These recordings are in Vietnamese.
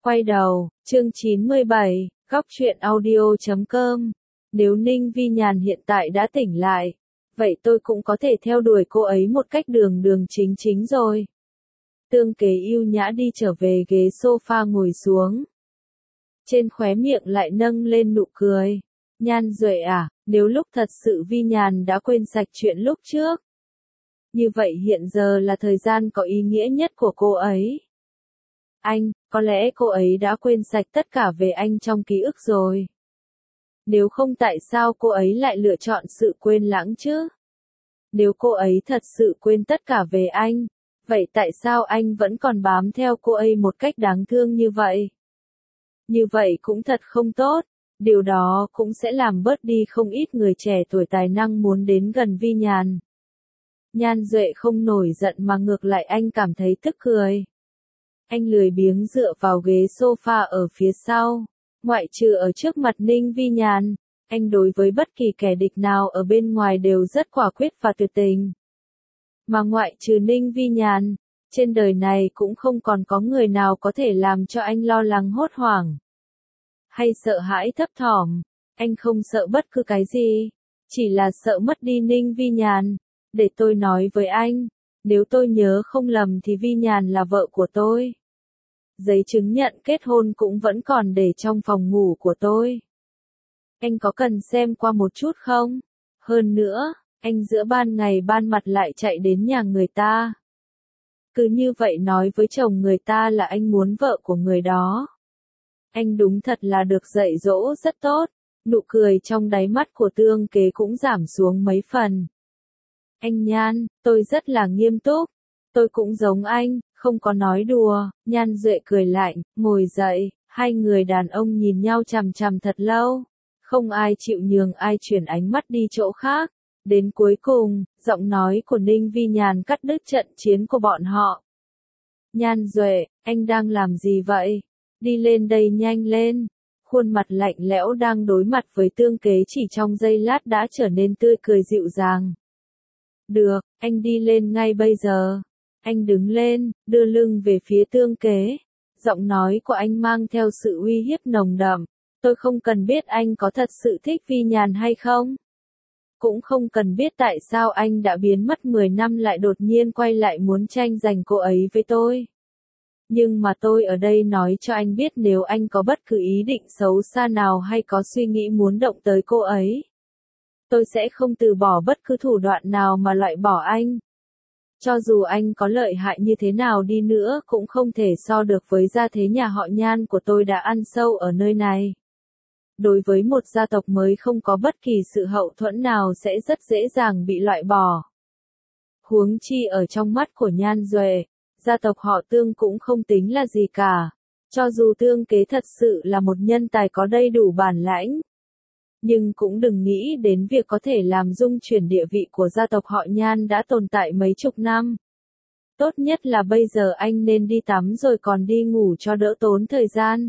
Quay đầu, chương 97, góc truyện audio.com. Nếu Ninh Vi Nhàn hiện tại đã tỉnh lại, vậy tôi cũng có thể theo đuổi cô ấy một cách đường đường chính chính rồi. Tương Kế ưu nhã đi trở về ghế sofa ngồi xuống. Trên khóe miệng lại nâng lên nụ cười. Nhan Duệ à, nếu lúc thật sự Vi Nhàn đã quên sạch chuyện lúc trước, như vậy hiện giờ là thời gian có ý nghĩa nhất của cô ấy. Anh, có lẽ cô ấy đã quên sạch tất cả về anh trong ký ức rồi. Nếu không tại sao cô ấy lại lựa chọn sự quên lãng chứ? Nếu cô ấy thật sự quên tất cả về anh, vậy tại sao anh vẫn còn bám theo cô ấy một cách đáng thương như vậy? Như vậy cũng thật không tốt, điều đó cũng sẽ làm bớt đi không ít người trẻ tuổi tài năng muốn đến gần Vi Nhàn. Nhan Duệ không nổi giận mà ngược lại anh cảm thấy tức cười. Anh lười biếng dựa vào ghế sofa ở phía sau, ngoại trừ ở trước mặt Ninh Vi Nhàn, anh đối với bất kỳ kẻ địch nào ở bên ngoài đều rất quả quyết và tuyệt tình. Mà ngoại trừ Ninh Vi Nhàn, trên đời này cũng không còn có người nào có thể làm cho anh lo lắng hốt hoảng hay sợ hãi thấp thỏm. Anh không sợ bất cứ cái gì, chỉ là sợ mất đi Ninh Vi Nhàn. Để tôi nói với anh, nếu tôi nhớ không lầm thì Vi Nhàn là vợ của tôi. Giấy chứng nhận kết hôn cũng vẫn còn để trong phòng ngủ của tôi. Anh có cần xem qua một chút không? Hơn nữa, anh giữa ban ngày ban mặt lại chạy đến nhà người ta. Cứ như vậy nói với chồng người ta là anh muốn vợ của người đó. Anh đúng thật là được dạy dỗ rất tốt. Nụ cười trong đáy mắt của Tương Kế cũng giảm xuống mấy phần. Anh Nhan, tôi rất là nghiêm túc. Tôi cũng giống anh, không có nói đùa. Nhan Duệ cười lạnh, ngồi dậy. Hai người đàn ông nhìn nhau chằm chằm thật lâu. Không ai chịu nhường ai chuyển ánh mắt đi chỗ khác. Đến cuối cùng, giọng nói của Ninh Vi Nhàn cắt đứt trận chiến của bọn họ. Nhan Duệ, anh đang làm gì vậy? Đi lên đây nhanh lên. Khuôn mặt lạnh lẽo đang đối mặt với Tương Kế chỉ trong giây lát đã trở nên tươi cười dịu dàng. Được, anh đi lên ngay bây giờ. Anh đứng lên, đưa lưng về phía Tương Kế. Giọng nói của anh mang theo sự uy hiếp nồng đậm. Tôi không cần biết anh có thật sự thích Vi Nhàn hay không. Cũng không cần biết tại sao anh đã biến mất 10 năm lại đột nhiên quay lại muốn tranh giành cô ấy với tôi. Nhưng mà tôi ở đây nói cho anh biết nếu anh có bất cứ ý định xấu xa nào hay có suy nghĩ muốn động tới cô ấy, tôi sẽ không từ bỏ bất cứ thủ đoạn nào mà loại bỏ anh. Cho dù anh có lợi hại như thế nào đi nữa cũng không thể so được với gia thế nhà họ Nhan của tôi đã ăn sâu ở nơi này. Đối với một gia tộc mới không có bất kỳ sự hậu thuẫn nào sẽ rất dễ dàng bị loại bỏ. Huống chi ở trong mắt của Nhan Duệ, gia tộc họ Tương cũng không tính là gì cả. Cho dù Tương Kế thật sự là một nhân tài có đầy đủ bản lãnh, nhưng cũng đừng nghĩ đến việc có thể làm rung chuyển địa vị của gia tộc họ Nhan đã tồn tại mấy chục năm. Tốt nhất là bây giờ anh nên đi tắm rồi còn đi ngủ cho đỡ tốn thời gian.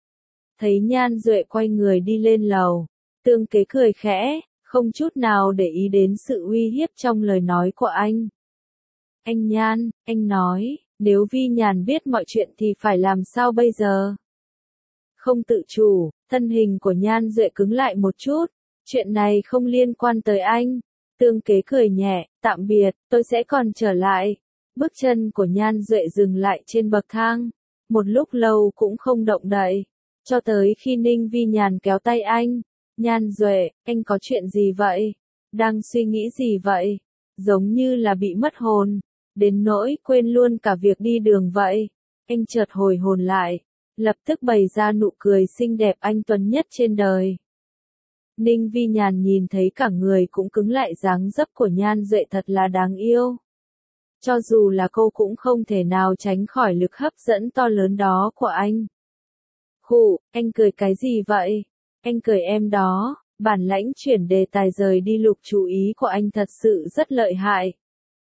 Thấy Nhan Duệ quay người đi lên lầu, Tương Kế cười khẽ, không chút nào để ý đến sự uy hiếp trong lời nói của anh. Anh Nhan, anh nói, nếu Vi Nhàn biết mọi chuyện thì phải làm sao bây giờ? Không tự chủ, thân hình của Nhan Duệ cứng lại một chút. Chuyện này không liên quan tới anh. Tương Kế cười nhẹ, tạm biệt, tôi sẽ còn trở lại. Bước chân của Nhan Duệ dừng lại trên bậc thang. Một lúc lâu cũng không động đậy. Cho tới khi Ninh Vi Nhàn kéo tay anh. Nhan Duệ, anh có chuyện gì vậy? Đang suy nghĩ gì vậy? Giống như là bị mất hồn. Đến nỗi quên luôn cả việc đi đường vậy. Anh chợt hồi hồn lại. Lập tức bày ra nụ cười xinh đẹp anh tuấn nhất trên đời. Ninh Vi Nhàn nhìn thấy cả người cũng cứng lại dáng dấp của Nhan Duệ thật là đáng yêu. Cho dù là cô cũng không thể nào tránh khỏi lực hấp dẫn to lớn đó của anh. Khụ, anh cười cái gì vậy? Anh cười em đó. Bản lãnh chuyển đề tài rời đi lục chú ý của anh thật sự rất lợi hại.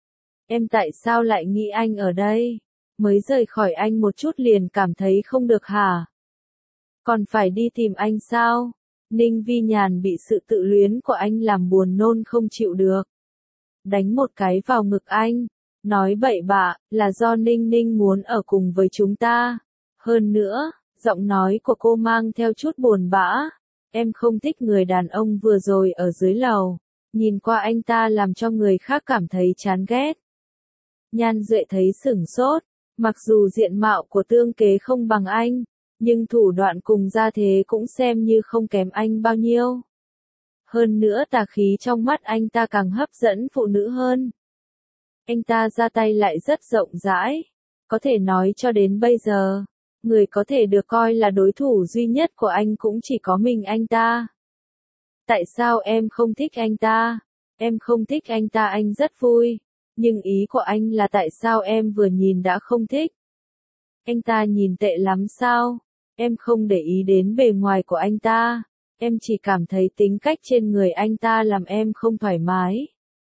Em tại sao lại nghĩ anh ở đây? Mới rời khỏi anh một chút liền cảm thấy không được hả? Còn phải đi tìm anh sao? Ninh Vi Nhàn bị sự tự luyến của anh làm buồn nôn không chịu được. Đánh một cái vào ngực anh. Nói bậy bạ, là do Ninh Ninh muốn ở cùng với chúng ta. Hơn nữa, Giọng nói của cô mang theo chút buồn bã. Em không thích người đàn ông vừa rồi ở dưới lầu. Nhìn qua anh ta làm cho người khác cảm thấy chán ghét. Nhan Duệ thấy sửng sốt. Mặc dù diện mạo của Tương Kế không bằng anh, nhưng thủ đoạn cùng gia thế cũng xem như không kém anh bao nhiêu. Hơn nữa tà khí trong mắt anh ta càng hấp dẫn phụ nữ hơn. Anh ta ra tay lại rất rộng rãi. Có thể nói cho đến bây giờ, người có thể được coi là đối thủ duy nhất của anh cũng chỉ có mình anh ta. Tại sao em không thích anh ta? Em không thích anh ta, anh rất vui. Nhưng ý của anh là tại sao em vừa nhìn đã không thích? Anh ta nhìn tệ lắm sao? Em không để ý đến bề ngoài của anh ta. Em chỉ cảm thấy tính cách trên người anh ta làm em không thoải mái.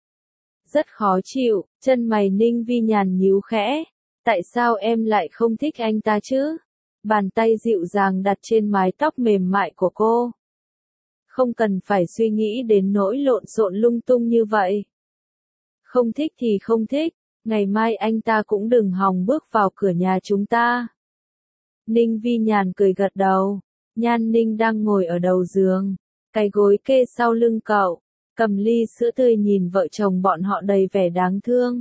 Rất khó chịu, chân mày Ninh Vi Nhàn nhíu khẽ. Tại sao em lại không thích anh ta chứ? Bàn tay dịu dàng đặt trên mái tóc mềm mại của cô. Không cần phải suy nghĩ đến nỗi lộn xộn lung tung như vậy. Không thích thì không thích, ngày mai anh ta cũng đừng hòng bước vào cửa nhà chúng ta. Ninh Vi Nhàn cười gật đầu. Nhan Ninh đang ngồi ở đầu giường, cái gối kê sau lưng cậu, cầm ly sữa tươi nhìn vợ chồng bọn họ đầy vẻ đáng thương.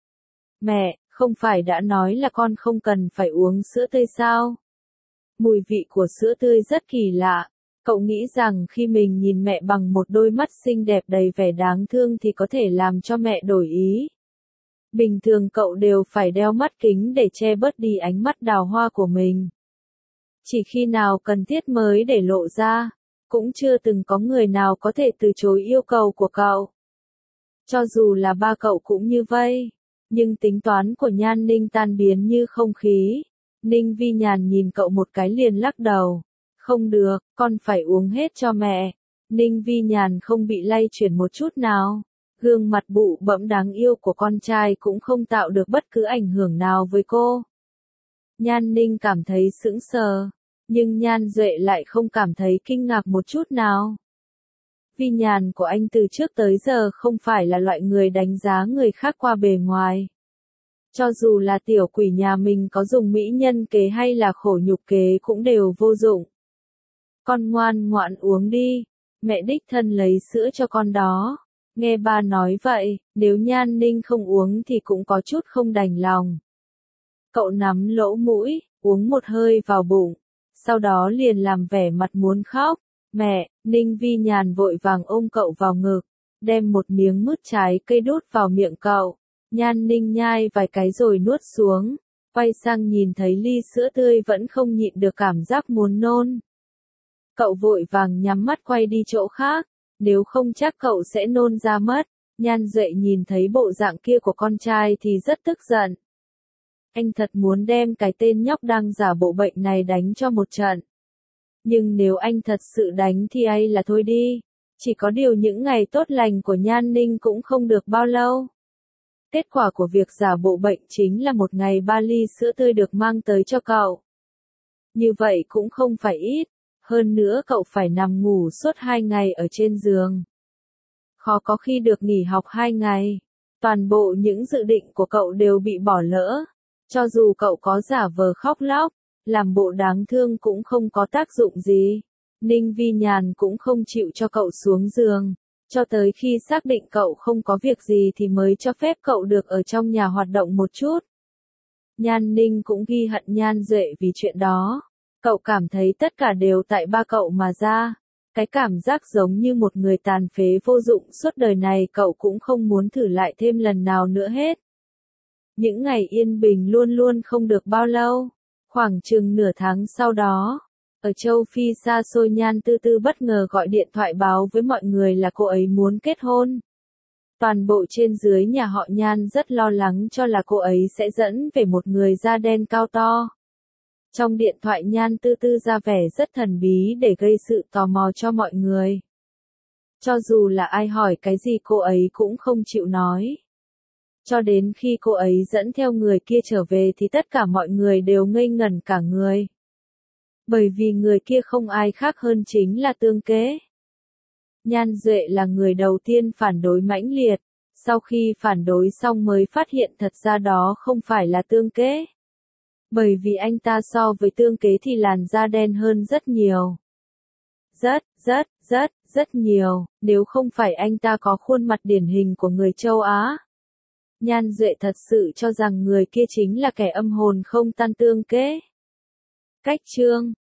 Mẹ, không phải đã nói là con không cần phải uống sữa tươi sao? Mùi vị của sữa tươi rất kỳ lạ. Cậu nghĩ rằng khi mình nhìn mẹ bằng một đôi mắt xinh đẹp đầy vẻ đáng thương thì có thể làm cho mẹ đổi ý. Bình thường cậu đều phải đeo mắt kính để che bớt đi ánh mắt đào hoa của mình. Chỉ khi nào cần thiết mới để lộ ra, cũng chưa từng có người nào có thể từ chối yêu cầu của cậu. Cho dù là ba cậu cũng như vậy, nhưng tính toán của Nhan Ninh tan biến như không khí. Ninh Vi Nhàn nhìn cậu một cái liền lắc đầu. Không được, con phải uống hết cho mẹ. Ninh Vi Nhàn không bị lay chuyển một chút nào. Gương mặt bụ bẫm đáng yêu của con trai cũng không tạo được bất cứ ảnh hưởng nào với cô. Nhan Ninh cảm thấy sững sờ, nhưng Nhan Duệ lại không cảm thấy kinh ngạc một chút nào. Vi Nhàn của anh từ trước tới giờ không phải là loại người đánh giá người khác qua bề ngoài. Cho dù là tiểu quỷ nhà mình có dùng mỹ nhân kế hay là khổ nhục kế cũng đều vô dụng. Con ngoan ngoãn uống đi, mẹ đích thân lấy sữa cho con đó. Nghe ba nói vậy, nếu Nhan Ninh không uống thì cũng có chút không đành lòng. Cậu nắm lỗ mũi, uống một hơi vào bụng, sau đó liền làm vẻ mặt muốn khóc. Mẹ, Ninh Vi Nhàn vội vàng ôm cậu vào ngực, đem một miếng mứt trái cây đút vào miệng cậu. Nhan Ninh nhai vài cái rồi nuốt xuống, quay sang nhìn thấy ly sữa tươi vẫn không nhịn được cảm giác muốn nôn. Cậu vội vàng nhắm mắt quay đi chỗ khác, nếu không chắc cậu sẽ nôn ra mất. Nhan Duệ nhìn thấy bộ dạng kia của con trai thì rất tức giận. Anh thật muốn đem cái tên nhóc đang giả bộ bệnh này đánh cho một trận. Nhưng nếu anh thật sự đánh thì ấy là thôi đi. Chỉ có điều những ngày tốt lành của Nhan Ninh cũng không được bao lâu. Kết quả của việc giả bộ bệnh chính là một ngày 3 ly sữa tươi được mang tới cho cậu. Như vậy cũng không phải ít. Hơn nữa cậu phải nằm ngủ suốt 2 ngày ở trên giường. Khó có khi được nghỉ học 2 ngày. Toàn bộ những dự định của cậu đều bị bỏ lỡ. Cho dù cậu có giả vờ khóc lóc, làm bộ đáng thương cũng không có tác dụng gì. Ninh Vi Nhàn cũng không chịu cho cậu xuống giường. Cho tới khi xác định cậu không có việc gì thì mới cho phép cậu được ở trong nhà hoạt động một chút. Nhan Ninh cũng ghi hận Nhan Duệ vì chuyện đó. Cậu cảm thấy tất cả đều tại ba cậu mà ra. Cái cảm giác giống như một người tàn phế vô dụng suốt đời này cậu cũng không muốn thử lại thêm lần nào nữa hết. Những ngày yên bình luôn luôn không được bao lâu. Khoảng chừng nửa tháng sau đó, ở châu Phi xa xôi Nhan Tư Tư bất ngờ gọi điện thoại báo với mọi người là cô ấy muốn kết hôn. Toàn bộ trên dưới nhà họ Nhan rất lo lắng cho là cô ấy sẽ dẫn về một người da đen cao to. Trong điện thoại Nhan Tư Tư ra vẻ rất thần bí để gây sự tò mò cho mọi người. Cho dù là ai hỏi cái gì cô ấy cũng không chịu nói. Cho đến khi cô ấy dẫn theo người kia trở về thì tất cả mọi người đều ngây ngẩn cả người. Bởi vì người kia không ai khác hơn chính là Tương Kế. Nhan Duệ là người đầu tiên phản đối mãnh liệt, sau khi phản đối xong mới phát hiện thật ra đó không phải là Tương Kế. Bởi vì anh ta so với Tương Kế thì làn da đen hơn rất nhiều. Rất nhiều, nếu không phải anh ta có khuôn mặt điển hình của người châu Á. Nhan Duệ thật sự cho rằng người kia chính là kẻ âm hồn không tan Tương Kế. Cách chương